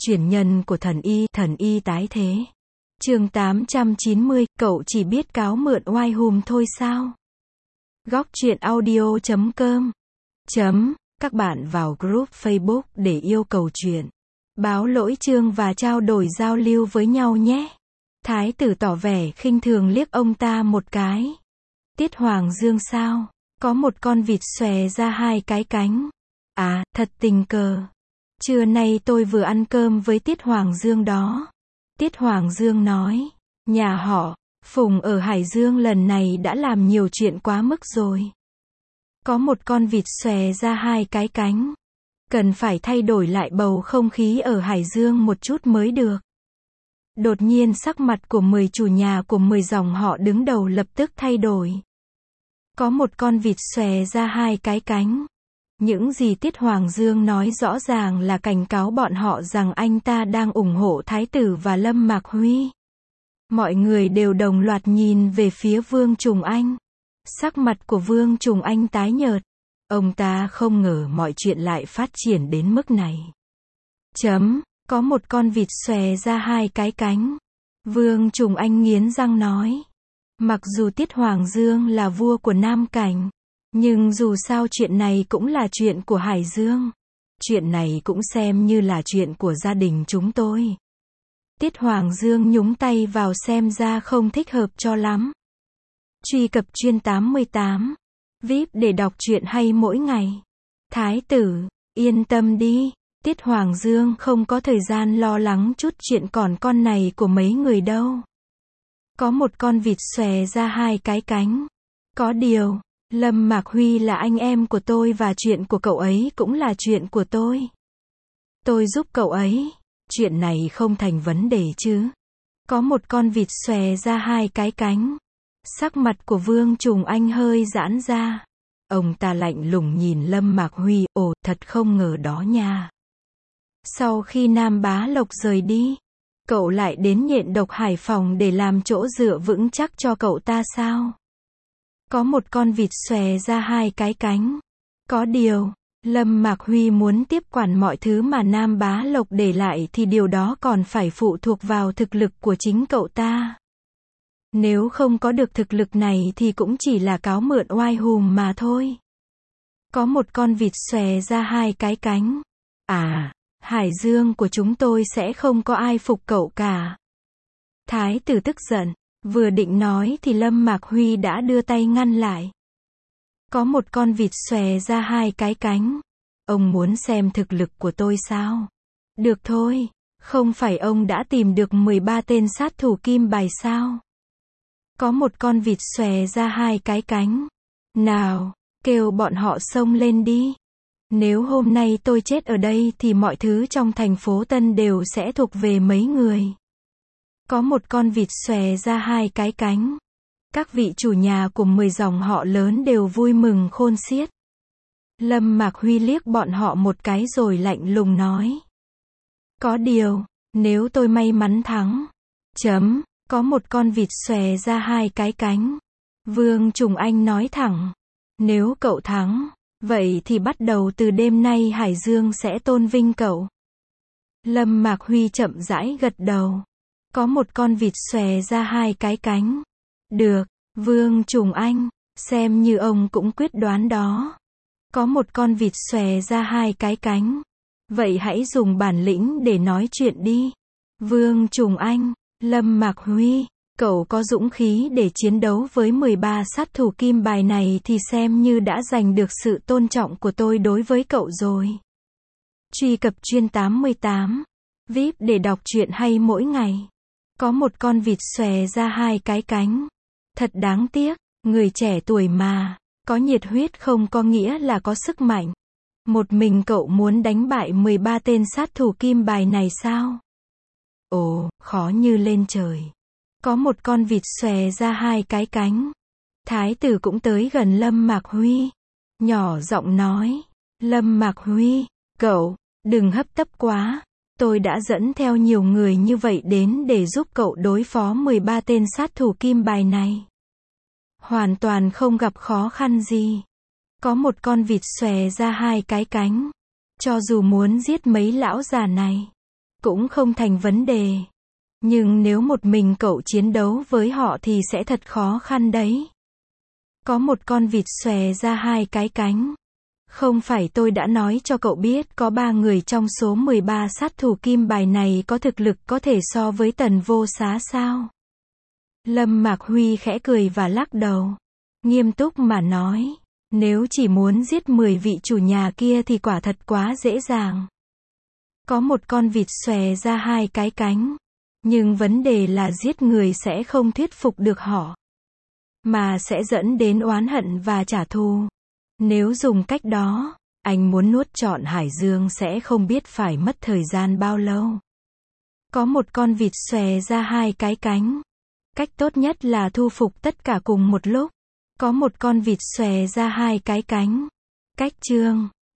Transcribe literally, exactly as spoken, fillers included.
Chuyển nhân của thần y, thần y tái thế. Chương tám trăm chín mươi, cậu chỉ biết cáo mượn oai hùm thôi sao? Góc truyện audio chấm com chấm Các bạn vào group Facebook để yêu cầu chuyện, báo lỗi chương và trao đổi giao lưu với nhau nhé. Thái tử tỏ vẻ khinh thường liếc ông ta một cái. Tiết Hoàng Dương sao? Có một con vịt xòe ra hai cái cánh. À, thật tình cờ. Trưa nay tôi vừa ăn cơm với Tiết Hoàng Dương đó. Tiết Hoàng Dương nói, nhà họ Phùng ở Hải Dương lần này đã làm nhiều chuyện quá mức rồi. Có một con vịt xòe ra hai cái cánh. Cần phải thay đổi lại bầu không khí ở Hải Dương một chút mới được. Đột nhiên sắc mặt của mười chủ nhà của mười dòng họ đứng đầu lập tức thay đổi. Có một con vịt xòe ra hai cái cánh. Những gì Tiết Hoàng Dương nói rõ ràng là cảnh cáo bọn họ rằng anh ta đang ủng hộ Thái tử và Lâm Mạc Huy. Mọi người đều đồng loạt nhìn về phía Vương Trùng Anh. Sắc mặt của Vương Trùng Anh tái nhợt. Ông ta không ngờ mọi chuyện lại phát triển đến mức này. Chấm, có một con vịt xòe ra hai cái cánh. Vương Trùng Anh nghiến răng nói. Mặc dù Tiết Hoàng Dương là vua của Nam Cảnh, nhưng dù sao chuyện này cũng là chuyện của Hải Dương. Chuyện này cũng xem như là chuyện của gia đình chúng tôi. Tiết Hoàng Dương nhúng tay vào xem ra không thích hợp cho lắm. Truy cập chuyên tám mươi tám vê i pê để đọc truyện hay mỗi ngày. Thái tử, yên tâm đi. Tiết Hoàng Dương không có thời gian lo lắng chút chuyện còn con này của mấy người đâu. Có một con vịt xòe ra hai cái cánh. Có điều, Lâm Mạc Huy là anh em của tôi và chuyện của cậu ấy cũng là chuyện của tôi. Tôi giúp cậu ấy. Chuyện này không thành vấn đề chứ. Có một con vịt xòe ra hai cái cánh. Sắc mặt của Vương Trùng Anh hơi giãn ra. Ông ta lạnh lùng nhìn Lâm Mạc Huy, ồ, thật không ngờ đó nha. Sau khi Nam Bá Lộc rời đi, cậu lại đến Nhện Độc Hải Phòng để làm chỗ dựa vững chắc cho cậu ta sao? Có một con vịt xòe ra hai cái cánh. Có điều, Lâm Mạc Huy muốn tiếp quản mọi thứ mà Nam Bá Lộc để lại thì điều đó còn phải phụ thuộc vào thực lực của chính cậu ta. Nếu không có được thực lực này thì cũng chỉ là cáo mượn oai hùm mà thôi. Có một con vịt xòe ra hai cái cánh. À, Hải Dương của chúng tôi sẽ không có ai phục cậu cả. Thái tử tức giận, vừa định nói thì Lâm Mạc Huy đã đưa tay ngăn lại. Có một con vịt xòe ra hai cái cánh. Ông muốn xem thực lực của tôi sao? Được thôi, không phải ông đã tìm được mười ba tên sát thủ kim bài sao? Có một con vịt xòe ra hai cái cánh. Nào, kêu bọn họ xông lên đi. Nếu hôm nay tôi chết ở đây thì mọi thứ trong thành phố Tân đều sẽ thuộc về mấy người. Có một con vịt xòe ra hai cái cánh. Các vị chủ nhà của mười dòng họ lớn đều vui mừng khôn xiết. Lâm Mạc Huy liếc bọn họ một cái rồi lạnh lùng nói. Có điều, nếu tôi may mắn thắng. Chấm, có một con vịt xòe ra hai cái cánh. Vương Trùng Anh nói thẳng. Nếu cậu thắng, vậy thì bắt đầu từ đêm nay Hải Dương sẽ tôn vinh cậu. Lâm Mạc Huy chậm rãi gật đầu. Có một con vịt xòe ra hai cái cánh. Được, Vương Trùng Anh, xem như ông cũng quyết đoán đó. Có một con vịt xòe ra hai cái cánh. Vậy hãy dùng bản lĩnh để nói chuyện đi. Vương Trùng Anh, Lâm Mạc Huy, cậu có dũng khí để chiến đấu với mười ba sát thủ kim bài này thì xem như đã giành được sự tôn trọng của tôi đối với cậu rồi. Truy cập chuyên tám mươi tám vê i pê để đọc truyện hay mỗi ngày. Có một con vịt xòe ra hai cái cánh. Thật đáng tiếc, người trẻ tuổi mà, có nhiệt huyết không có nghĩa là có sức mạnh. Một mình cậu muốn đánh bại mười ba tên sát thủ kim bài này sao? Ồ, khó như lên trời. Có một con vịt xòe ra hai cái cánh. Thái tử cũng tới gần Lâm Mạc Huy. Nhỏ giọng nói. Lâm Mạc Huy, cậu, đừng hấp tấp quá. Tôi đã dẫn theo nhiều người như vậy đến để giúp cậu đối phó mười ba tên sát thủ kim bài này. Hoàn toàn không gặp khó khăn gì. Có một con vịt xòe ra hai cái cánh. Cho dù muốn giết mấy lão già này, cũng không thành vấn đề. Nhưng nếu một mình cậu chiến đấu với họ thì sẽ thật khó khăn đấy. Có một con vịt xòe ra hai cái cánh. Không phải tôi đã nói cho cậu biết có ba người trong số mười ba sát thủ kim bài này có thực lực có thể so với Tần Vô Xá sao? Lâm Mạc Huy khẽ cười và lắc đầu. Nghiêm túc mà nói, nếu chỉ muốn giết mười vị chủ nhà kia thì quả thật quá dễ dàng. Có một con vịt xòe ra hai cái cánh. Nhưng vấn đề là giết người sẽ không thuyết phục được họ, mà sẽ dẫn đến oán hận và trả thù. Nếu dùng cách đó, anh muốn nuốt trọn Hải Dương sẽ không biết phải mất thời gian bao lâu. Có một con vịt xòe ra hai cái cánh. Cách tốt nhất là thu phục tất cả cùng một lúc. Có một con vịt xòe ra hai cái cánh. Cách chương